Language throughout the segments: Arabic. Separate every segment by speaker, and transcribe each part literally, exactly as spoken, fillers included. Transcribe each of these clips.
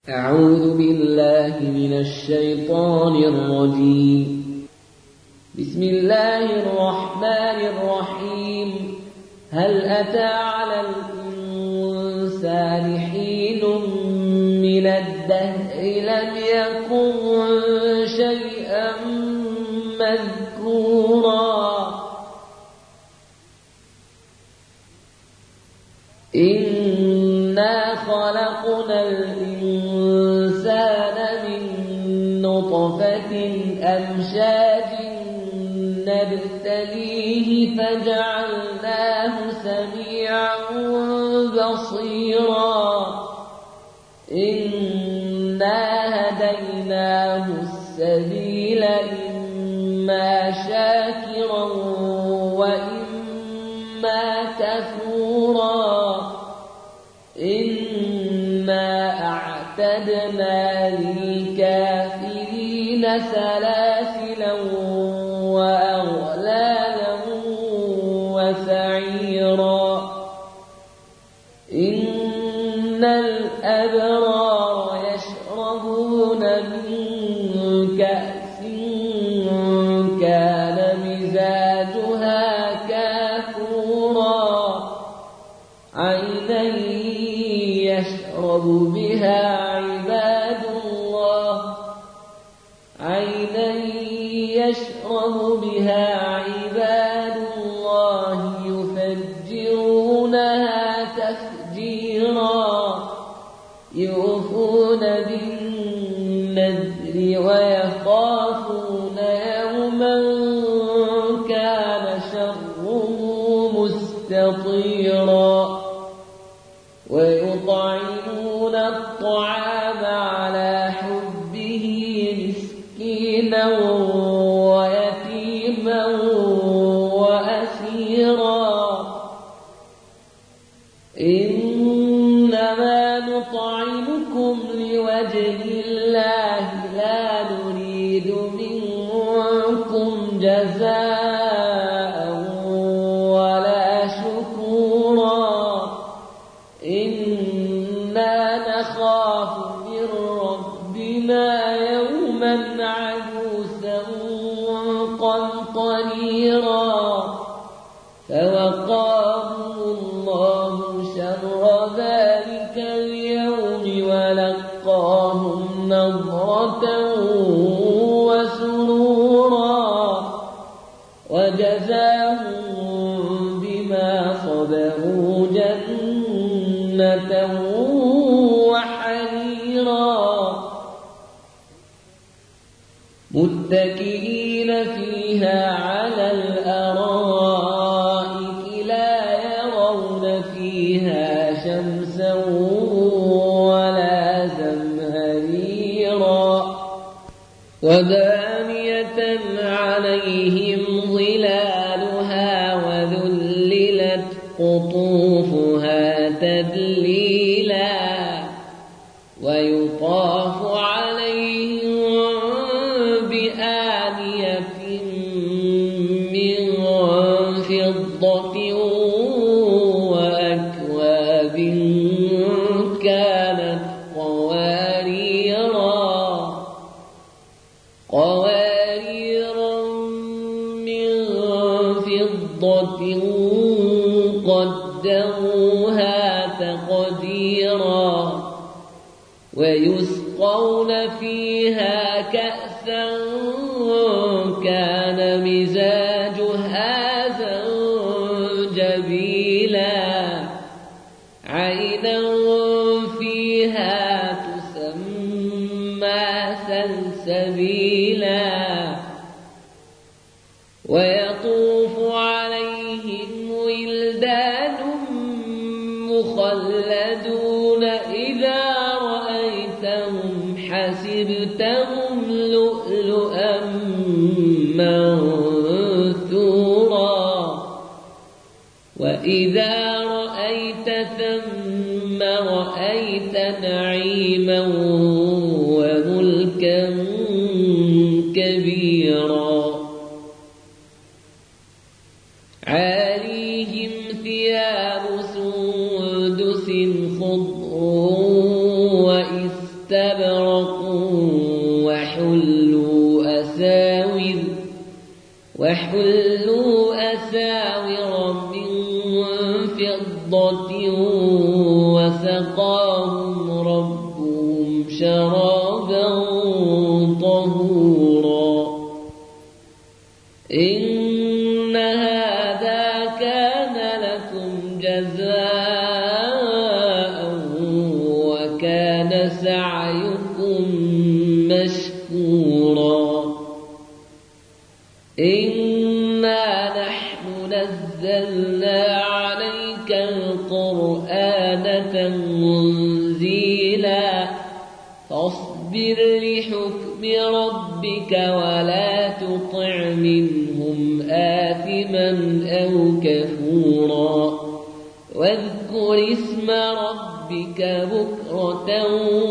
Speaker 1: أعوذ بالله من الشيطان الرجيم. بسم الله الرحمن الرحيم. هل أتى على الإنسان حين من الدهر لم يكن شيئا مذكورا إنا خلقنا الإنسان من نطفة أمشاج نبتليه فجعلناه سميعا بصيرا إنا هديناه السبيل إما شاكرا وإما كفورا إنا أعتدنا للكافرين سلاسلا وأغلالا وسعيرا إن الأبرار يشربون من كأس كان مزاجها كافورا عينا يشرب بها عباد الله عينا يشرب بها عباد الله يفجرونها تفجيرا يوفون بالنذر ويخافون يوما كان شره مستطيرا ويطعمون الطعام على حبه مسكينا ويتيما وأسيرا إنما نطعمكم لوجه الله لا نريد منكم جزاء ولا شكورا إنا نخاف من ربنا يوما عبوسا قمطريرا فوقاهم الله شر ذلك اليوم ولقاهم نضرة وسرورا وجزاهم بما صبروا جنة وحريرا متكئين فيها على الأرائك لا يرون فيها شمسا ولا زمهريرا ودانية عليهم ظلالها وذللت قطوفها تذليلا ويطاف عليهم بآنية من فضة وأكواب كانت قواريرا قواريرا من فضة قدروها تقديرا ويسقون فيها كأسا كان مزاجها زنجبيلا عينا فيها تسمى سلسبيلا ويطوف عليهم ولدان مخلدون إذا رأيتهم حسبتهم لؤلؤا منثورا وإذا رأيت ثم رأيت نعيما وملكا كبيرا عاليهم ثياب سندس خضر استبرقوا وحلوا أساور وحلوا أساور من فضة وسقاهم ربهم شرابا طهورا إن هذا كان لكم جزاء وكان سعيكم مشكورا إنا نحن نزلنا عليك القرآن تنزيلا فاصبر لحكم ربك ولا تطع منهم آثما أو كفورا واذكر اسم ربك بكرة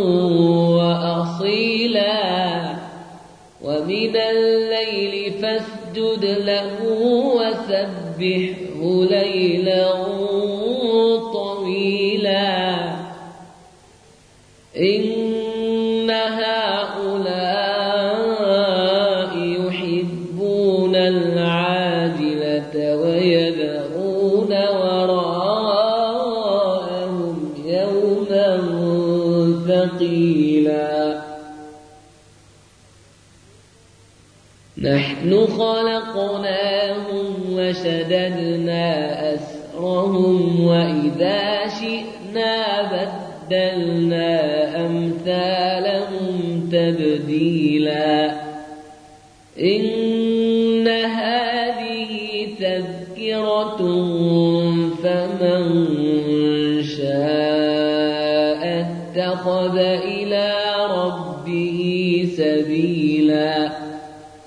Speaker 1: وأصيلا ومن الليل فاسجد له وسبحه ليلا طويلا إن هؤلاء يحبون العاجلة ويذرون وراءهم يوما ثقيلا نحن خلقناهم وشددنا أسرهم وإذا شئنا بدلنا أمثالهم تبديلا إن هذه تذكرة فمن شاء اتخذ إلى ربه سبيلا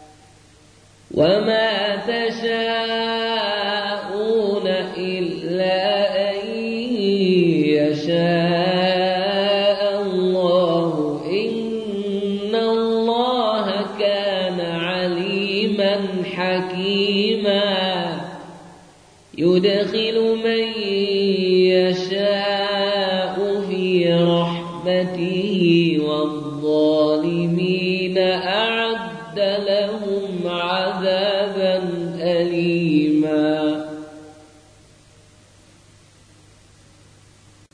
Speaker 1: وما تشاءون إلا أن يشاء الله إن الله كان عليما حكيما يدخل من يشاء في رحمته والظالمين أعد لهم